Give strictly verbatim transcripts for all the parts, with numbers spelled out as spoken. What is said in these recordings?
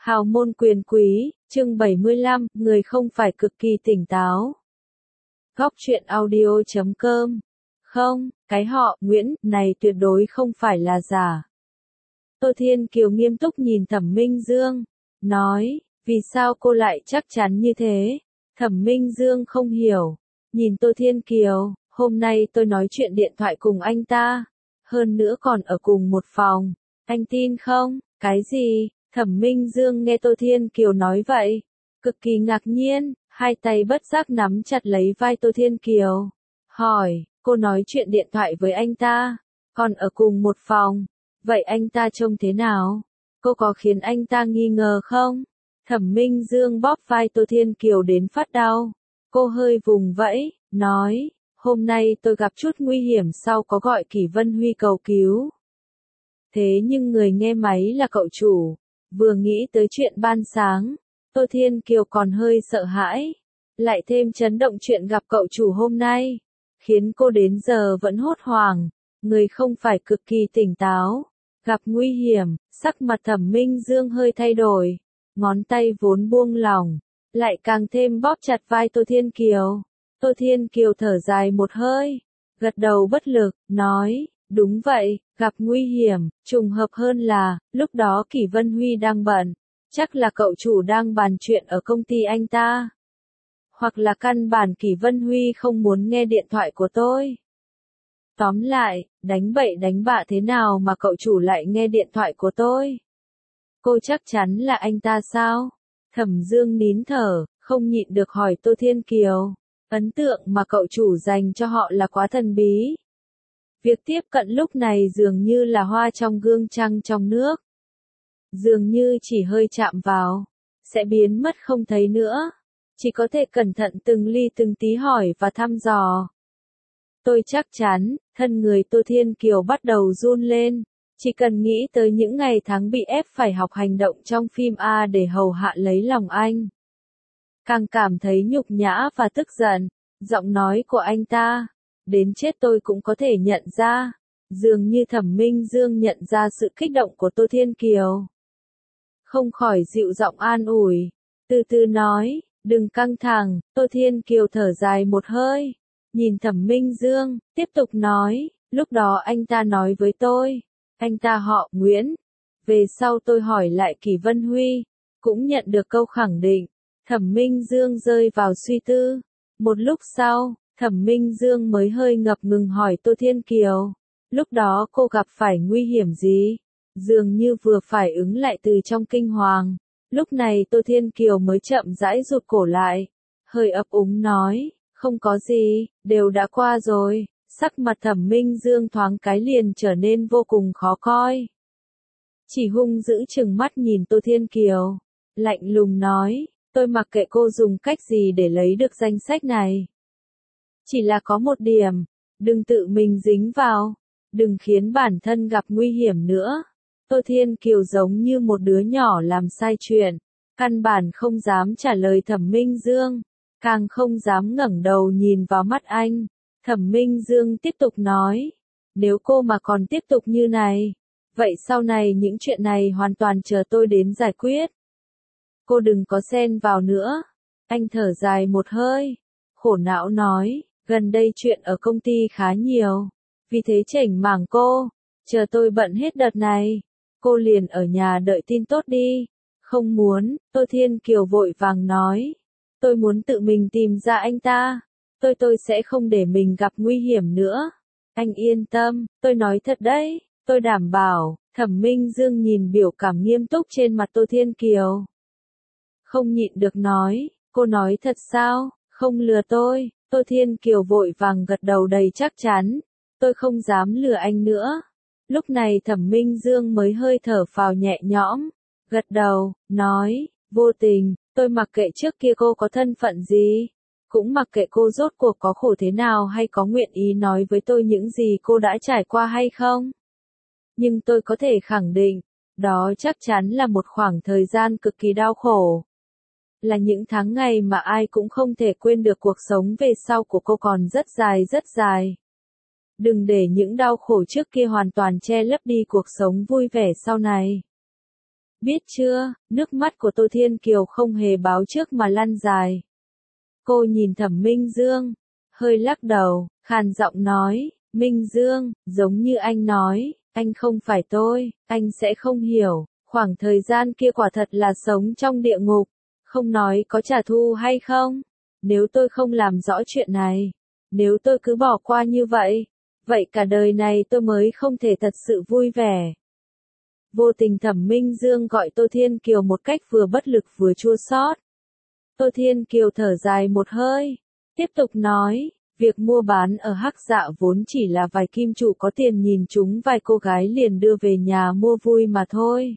Hào môn quyền quý, chương bảy mươi lăm, người không phải cực kỳ tỉnh táo. Góc truyện audio chấm com. Không, cái họ Nguyễn này tuyệt đối không phải là giả. Tô Thiên Kiều nghiêm túc nhìn Thẩm Minh Dương, nói, vì sao cô lại chắc chắn như thế? Thẩm Minh Dương không hiểu, nhìn Tô Thiên Kiều, hôm nay tôi nói chuyện điện thoại cùng anh ta, hơn nữa còn ở cùng một phòng, anh tin không? Cái gì? Thẩm Minh Dương nghe Tô Thiên Kiều nói vậy, cực kỳ ngạc nhiên, hai tay bất giác nắm chặt lấy vai Tô Thiên Kiều, hỏi, cô nói chuyện điện thoại với anh ta, còn ở cùng một phòng, vậy anh ta trông thế nào? Cô có khiến anh ta nghi ngờ không? Thẩm Minh Dương bóp vai Tô Thiên Kiều đến phát đau, cô hơi vùng vẫy, nói, hôm nay tôi gặp chút nguy hiểm sau có gọi Kỷ Vân Huy cầu cứu. Thế nhưng người nghe máy là cậu chủ. Vừa nghĩ tới chuyện ban sáng, Tô Thiên Kiều còn hơi sợ hãi, lại thêm chấn động chuyện gặp cậu chủ hôm nay, khiến cô đến giờ vẫn hốt hoảng, người không phải cực kỳ tỉnh táo, gặp nguy hiểm, sắc mặt Thẩm Minh Dương hơi thay đổi, ngón tay vốn buông lỏng, lại càng thêm bóp chặt vai Tô Thiên Kiều. Tô Thiên Kiều thở dài một hơi, gật đầu bất lực, nói, đúng vậy, gặp nguy hiểm, trùng hợp hơn là, lúc đó Kỷ Vân Huy đang bận, chắc là cậu chủ đang bàn chuyện ở công ty anh ta. Hoặc là căn bản Kỷ Vân Huy không muốn nghe điện thoại của tôi. Tóm lại, đánh bậy đánh bạ thế nào mà cậu chủ lại nghe điện thoại của tôi? Cô chắc chắn là anh ta sao? Thẩm Dương nín thở, không nhịn được hỏi Tô Thiên Kiều. Ấn tượng mà cậu chủ dành cho họ là quá thần bí. Việc tiếp cận lúc này dường như là hoa trong gương trăng trong nước. Dường như chỉ hơi chạm vào, sẽ biến mất không thấy nữa. Chỉ có thể cẩn thận từng ly từng tí hỏi và thăm dò. Tôi chắc chắn, thân người Tô Thiên Kiều bắt đầu run lên. Chỉ cần nghĩ tới những ngày tháng bị ép phải học hành động trong phim A để hầu hạ lấy lòng anh. Càng cảm thấy nhục nhã và tức giận, giọng nói của anh ta. Đến chết tôi cũng có thể nhận ra, dường như Thẩm Minh Dương nhận ra sự kích động của Tô Thiên Kiều. Không khỏi dịu giọng an ủi, từ từ nói, đừng căng thẳng, Tô Thiên Kiều thở dài một hơi, nhìn Thẩm Minh Dương, tiếp tục nói, lúc đó anh ta nói với tôi, anh ta họ Nguyễn. Về sau tôi hỏi lại Kỷ Vân Huy, cũng nhận được câu khẳng định, Thẩm Minh Dương rơi vào suy tư. Một lúc sau, Thẩm Minh Dương mới hơi ngập ngừng hỏi Tô Thiên Kiều, lúc đó cô gặp phải nguy hiểm gì? Dường như vừa phải ứng lại từ trong kinh hoàng. Lúc này Tô Thiên Kiều mới chậm rãi rụt cổ lại, hơi ấp úng nói, không có gì, đều đã qua rồi. Sắc mặt Thẩm Minh Dương thoáng cái liền trở nên vô cùng khó coi. Chỉ hung dữ chừng mắt nhìn Tô Thiên Kiều, lạnh lùng nói, tôi mặc kệ cô dùng cách gì để lấy được danh sách này. Chỉ là có một điểm, đừng tự mình dính vào, đừng khiến bản thân gặp nguy hiểm nữa. Tô Thiên Kiều giống như một đứa nhỏ làm sai chuyện, căn bản không dám trả lời Thẩm Minh Dương, càng không dám ngẩng đầu nhìn vào mắt anh. Thẩm Minh Dương tiếp tục nói, nếu cô mà còn tiếp tục như này, vậy sau này những chuyện này hoàn toàn chờ tôi đến giải quyết. Cô đừng có xen vào nữa. Anh thở dài một hơi, khổ não nói, gần đây chuyện ở công ty khá nhiều, vì thế chảnh mảng cô, chờ tôi bận hết đợt này, cô liền ở nhà đợi tin tốt đi. Không muốn, Tô Thiên Kiều vội vàng nói, tôi muốn tự mình tìm ra anh ta, tôi tôi sẽ không để mình gặp nguy hiểm nữa. Anh yên tâm, tôi nói thật đấy, tôi đảm bảo. Thẩm Minh Dương nhìn biểu cảm nghiêm túc trên mặt Tô Thiên Kiều, không nhịn được nói, cô nói thật sao, không lừa tôi. Tô Thiên Kiều vội vàng gật đầu đầy chắc chắn, tôi không dám lừa anh nữa. Lúc này Thẩm Minh Dương mới hơi thở phào nhẹ nhõm, gật đầu, nói, vô tình, tôi mặc kệ trước kia cô có thân phận gì, cũng mặc kệ cô rốt cuộc có khổ thế nào hay có nguyện ý nói với tôi những gì cô đã trải qua hay không. Nhưng tôi có thể khẳng định, đó chắc chắn là một khoảng thời gian cực kỳ đau khổ. Là những tháng ngày mà ai cũng không thể quên được. Cuộc sống về sau của cô còn rất dài rất dài. Đừng để những đau khổ trước kia hoàn toàn che lấp đi cuộc sống vui vẻ sau này. Biết chưa, nước mắt của Tô Thiên Kiều không hề báo trước mà lăn dài. Cô nhìn Thẩm Minh Dương, hơi lắc đầu, khàn giọng nói, Minh Dương, giống như anh nói, anh không phải tôi, anh sẽ không hiểu, khoảng thời gian kia quả thật là sống trong địa ngục, không nói có trả thù hay không. Nếu tôi không làm rõ chuyện này, nếu tôi cứ bỏ qua như vậy, vậy cả đời này tôi mới không thể thật sự vui vẻ. Vô tình Thẩm Minh Dương gọi Tô Thiên Kiều một cách vừa bất lực vừa chua xót. Tô Thiên Kiều thở dài một hơi, tiếp tục nói, việc mua bán ở Hắc Dạ vốn chỉ là vài kim chủ có tiền nhìn chúng vài cô gái liền đưa về nhà mua vui mà thôi.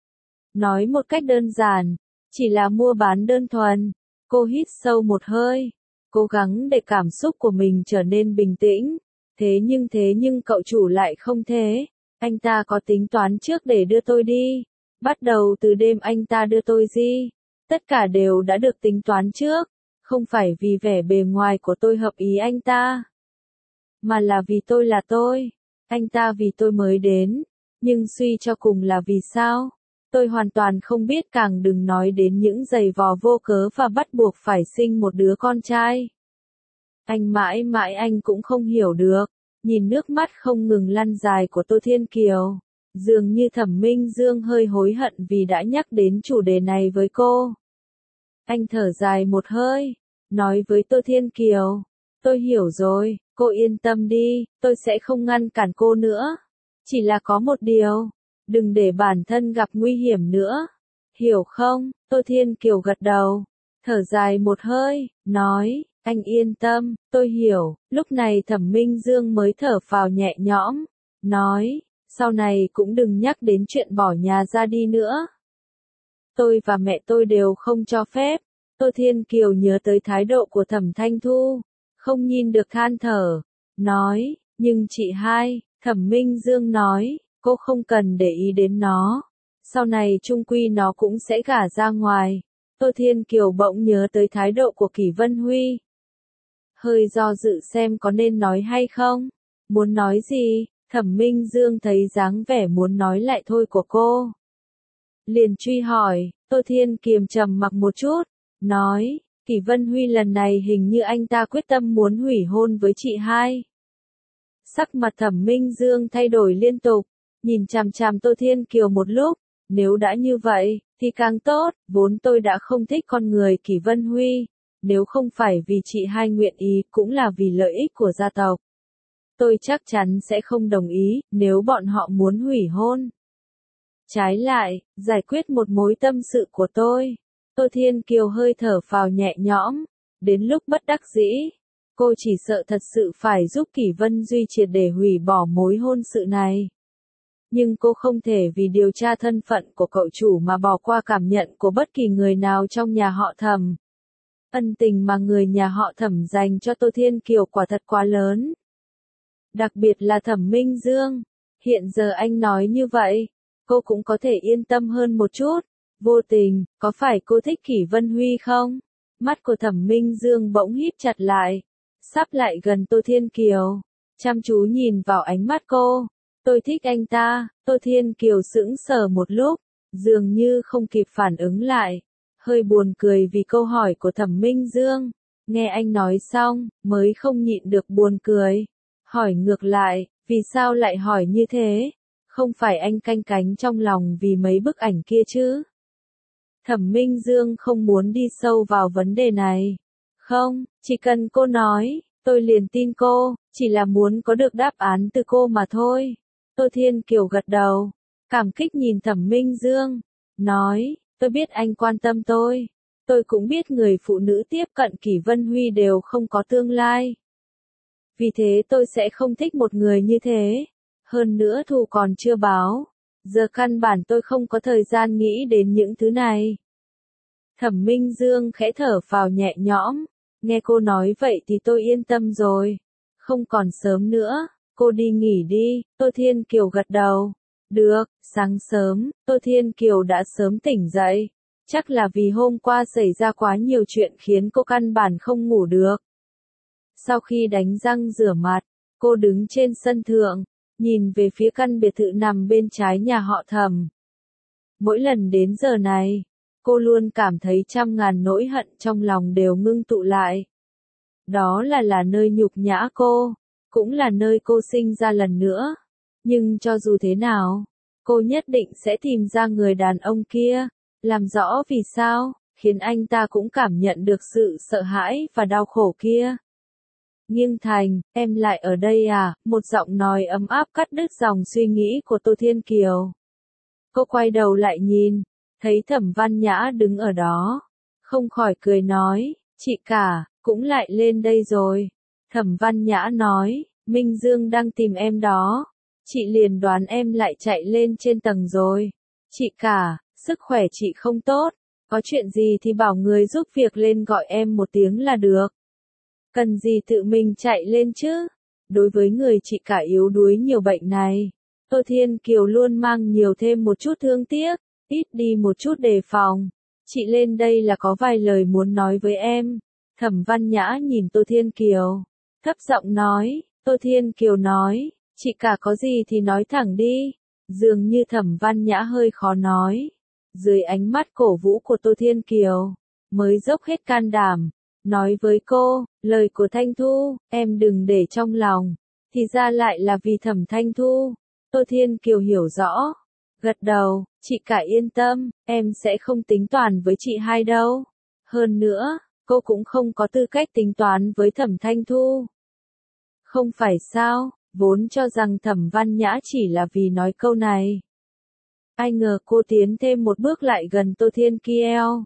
Nói một cách đơn giản, chỉ là mua bán đơn thuần. Cô hít sâu một hơi, cố gắng để cảm xúc của mình trở nên bình tĩnh. Thế nhưng thế nhưng cậu chủ lại không thế. Anh ta có tính toán trước để đưa tôi đi. Bắt đầu từ đêm anh ta đưa tôi đi. Tất cả đều đã được tính toán trước. Không phải vì vẻ bề ngoài của tôi hợp ý anh ta. Mà là vì tôi là tôi. Anh ta vì tôi mới đến. Nhưng suy cho cùng là vì sao? Tôi hoàn toàn không biết, càng đừng nói đến những giày vò vô cớ và bắt buộc phải sinh một đứa con trai. Anh mãi mãi anh cũng không hiểu được. Nhìn nước mắt không ngừng lăn dài của Tô Thiên Kiều, dường như Thẩm Minh Dương hơi hối hận vì đã nhắc đến chủ đề này với cô. Anh thở dài một hơi, nói với Tô Thiên Kiều, tôi hiểu rồi, cô yên tâm đi, tôi sẽ không ngăn cản cô nữa. Chỉ là có một điều, đừng để bản thân gặp nguy hiểm nữa. Hiểu không? Tô Thiên Kiều gật đầu, thở dài một hơi, nói, anh yên tâm, tôi hiểu. Lúc này Thẩm Minh Dương mới thở phào nhẹ nhõm, nói, sau này cũng đừng nhắc đến chuyện bỏ nhà ra đi nữa. Tôi và mẹ tôi đều không cho phép. Tô Thiên Kiều nhớ tới thái độ của Thẩm Thanh Thu, không nhìn được than thở, nói, nhưng chị hai, Thẩm Minh Dương nói, cô không cần để ý đến nó. Sau này chung quy nó cũng sẽ gả ra ngoài. Tô Thiên Kiều bỗng nhớ tới thái độ của Kỷ Vân Huy. Hơi do dự xem có nên nói hay không. Muốn nói gì, Thẩm Minh Dương thấy dáng vẻ muốn nói lại thôi của cô. Liền truy hỏi, Tô Thiên Kiều trầm mặc một chút, nói, Kỷ Vân Huy lần này hình như anh ta quyết tâm muốn hủy hôn với chị hai. Sắc mặt Thẩm Minh Dương thay đổi liên tục, nhìn chằm chằm Tô Thiên Kiều một lúc, nếu đã như vậy, thì càng tốt, vốn tôi đã không thích con người Kỷ Vân Huy, nếu không phải vì chị hai nguyện ý cũng là vì lợi ích của gia tộc. Tôi chắc chắn sẽ không đồng ý, nếu bọn họ muốn hủy hôn. Trái lại, giải quyết một mối tâm sự của tôi. Tô Thiên Kiều hơi thở phào nhẹ nhõm, đến lúc bất đắc dĩ, cô chỉ sợ thật sự phải giúp Kỷ Vân Duy triệt để hủy bỏ mối hôn sự này. Nhưng cô không thể vì điều tra thân phận của cậu chủ mà bỏ qua cảm nhận của bất kỳ người nào trong nhà họ Thẩm. Ân tình mà người nhà họ Thẩm dành cho Tô Thiên Kiều quả thật quá lớn. Đặc biệt là Thẩm Minh Dương, hiện giờ anh nói như vậy, cô cũng có thể yên tâm hơn một chút. Vô tình, có phải cô thích Kỷ Vân Huy không? Mắt của Thẩm Minh Dương bỗng híp chặt lại, sắp lại gần Tô Thiên Kiều, chăm chú nhìn vào ánh mắt cô. Tôi thích anh ta. Tô Thiên Kiều sững sờ một lúc, dường như không kịp phản ứng lại, hơi buồn cười vì câu hỏi của Thẩm Minh Dương. Nghe anh nói xong, mới không nhịn được buồn cười. Hỏi ngược lại, vì sao lại hỏi như thế? Không phải anh canh cánh trong lòng vì mấy bức ảnh kia chứ? Thẩm Minh Dương không muốn đi sâu vào vấn đề này. Không, chỉ cần cô nói, tôi liền tin cô, chỉ là muốn có được đáp án từ cô mà thôi. Tô Thiên Kiều gật đầu, cảm kích nhìn Thẩm Minh Dương, nói, tôi biết anh quan tâm tôi. Tôi cũng biết người phụ nữ tiếp cận Kỷ Vân Huy đều không có tương lai. Vì thế tôi sẽ không thích một người như thế. Hơn nữa thù còn chưa báo. Giờ căn bản tôi không có thời gian nghĩ đến những thứ này. Thẩm Minh Dương khẽ thở phào nhẹ nhõm. Nghe cô nói vậy thì tôi yên tâm rồi. Không còn sớm nữa, cô đi nghỉ đi. Tô Thiên Kiều gật đầu. Được, sáng sớm, Tô Thiên Kiều đã sớm tỉnh dậy. Chắc là vì hôm qua xảy ra quá nhiều chuyện khiến cô căn bản không ngủ được. Sau khi đánh răng rửa mặt, cô đứng trên sân thượng, nhìn về phía căn biệt thự nằm bên trái nhà họ Thẩm. Mỗi lần đến giờ này, cô luôn cảm thấy trăm ngàn nỗi hận trong lòng đều ngưng tụ lại. Đó là là nơi nhục nhã cô, cũng là nơi cô sinh ra lần nữa. Nhưng cho dù thế nào, cô nhất định sẽ tìm ra người đàn ông kia, làm rõ vì sao, khiến anh ta cũng cảm nhận được sự sợ hãi và đau khổ kia. Nghiêng Thành, em lại ở đây à? Một giọng nói ấm áp cắt đứt dòng suy nghĩ của Tô Thiên Kiều. Cô quay đầu lại nhìn, thấy Thẩm Văn Nhã đứng ở đó, không khỏi cười nói, chị cả, cũng lại lên đây rồi. Thẩm Văn Nhã nói, Minh Dương đang tìm em đó. Chị liền đoán em lại chạy lên trên tầng rồi. Chị cả, sức khỏe chị không tốt, có chuyện gì thì bảo người giúp việc lên gọi em một tiếng là được. Cần gì tự mình chạy lên chứ? Đối với người chị cả yếu đuối nhiều bệnh này, Tô Thiên Kiều luôn mang nhiều thêm một chút thương tiếc, ít đi một chút đề phòng. Chị lên đây là có vài lời muốn nói với em. Thẩm Văn Nhã nhìn Tô Thiên Kiều, thấp giọng nói. Tô Thiên Kiều nói, chị cả có gì thì nói thẳng đi. Dường như Thẩm Văn Nhã hơi khó nói. Dưới ánh mắt cổ vũ của Tô Thiên Kiều, mới dốc hết can đảm, nói với cô, lời của Thanh Thu, em đừng để trong lòng, thì ra lại là vì Thẩm Thanh Thu. Tô Thiên Kiều hiểu rõ, gật đầu, chị cả yên tâm, em sẽ không tính toán với chị hai đâu. Hơn nữa, cô cũng không có tư cách tính toán với Thẩm Thanh Thu. Không phải sao, vốn cho rằng Thẩm Văn Nhã chỉ là vì nói câu này. Ai ngờ cô tiến thêm một bước lại gần Tô Thiên Kiều.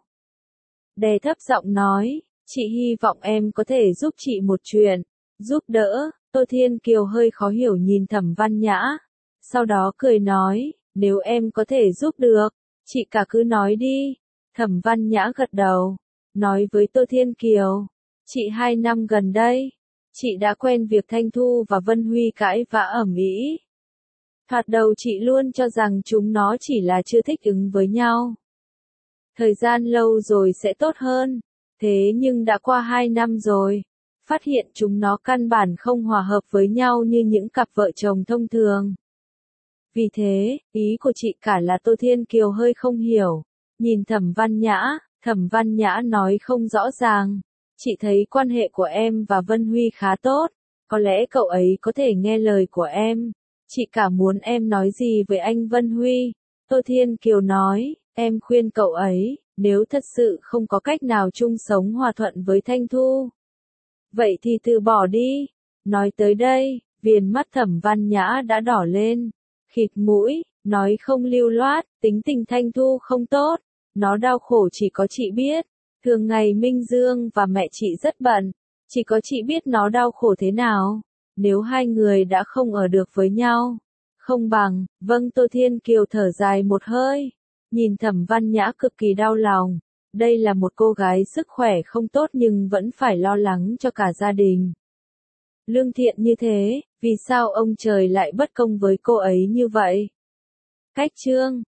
Đè thấp giọng nói, chị hy vọng em có thể giúp chị một chuyện. Giúp đỡ, Tô Thiên Kiều hơi khó hiểu nhìn Thẩm Văn Nhã. Sau đó cười nói, nếu em có thể giúp được, chị cả cứ nói đi. Thẩm Văn Nhã gật đầu, nói với Tô Thiên Kiều, chị hai năm gần đây, chị đã quen việc Thanh Thu và Vân Huy cãi vã ầm ĩ. Thoạt đầu chị luôn cho rằng chúng nó chỉ là chưa thích ứng với nhau. Thời gian lâu rồi sẽ tốt hơn. Thế nhưng đã qua hai năm rồi, phát hiện chúng nó căn bản không hòa hợp với nhau như những cặp vợ chồng thông thường. Vì thế, ý của chị cả là Tô Thiên Kiều hơi không hiểu. Nhìn Thẩm Văn Nhã, Thẩm Văn Nhã nói không rõ ràng. Chị thấy quan hệ của em và Vân Huy khá tốt, có lẽ cậu ấy có thể nghe lời của em. Chị cả muốn em nói gì với anh Vân Huy? Tô Thiên Kiều nói, em khuyên cậu ấy, nếu thật sự không có cách nào chung sống hòa thuận với Thanh Thu, vậy thì từ bỏ đi. Nói tới đây, viền mắt Thẩm Văn Nhã đã đỏ lên, khịt mũi, nói không lưu loát, tính tình Thanh Thu không tốt, nó đau khổ chỉ có chị biết. Thường ngày Minh Dương và mẹ chị rất bận, chỉ có chị biết nó đau khổ thế nào. Nếu hai người đã không ở được với nhau, không bằng, vâng. Tô Thiên Kiều thở dài một hơi, nhìn Thẩm Văn Nhã cực kỳ đau lòng. Đây là một cô gái sức khỏe không tốt nhưng vẫn phải lo lắng cho cả gia đình. Lương thiện như thế, vì sao ông trời lại bất công với cô ấy như vậy? Cách chương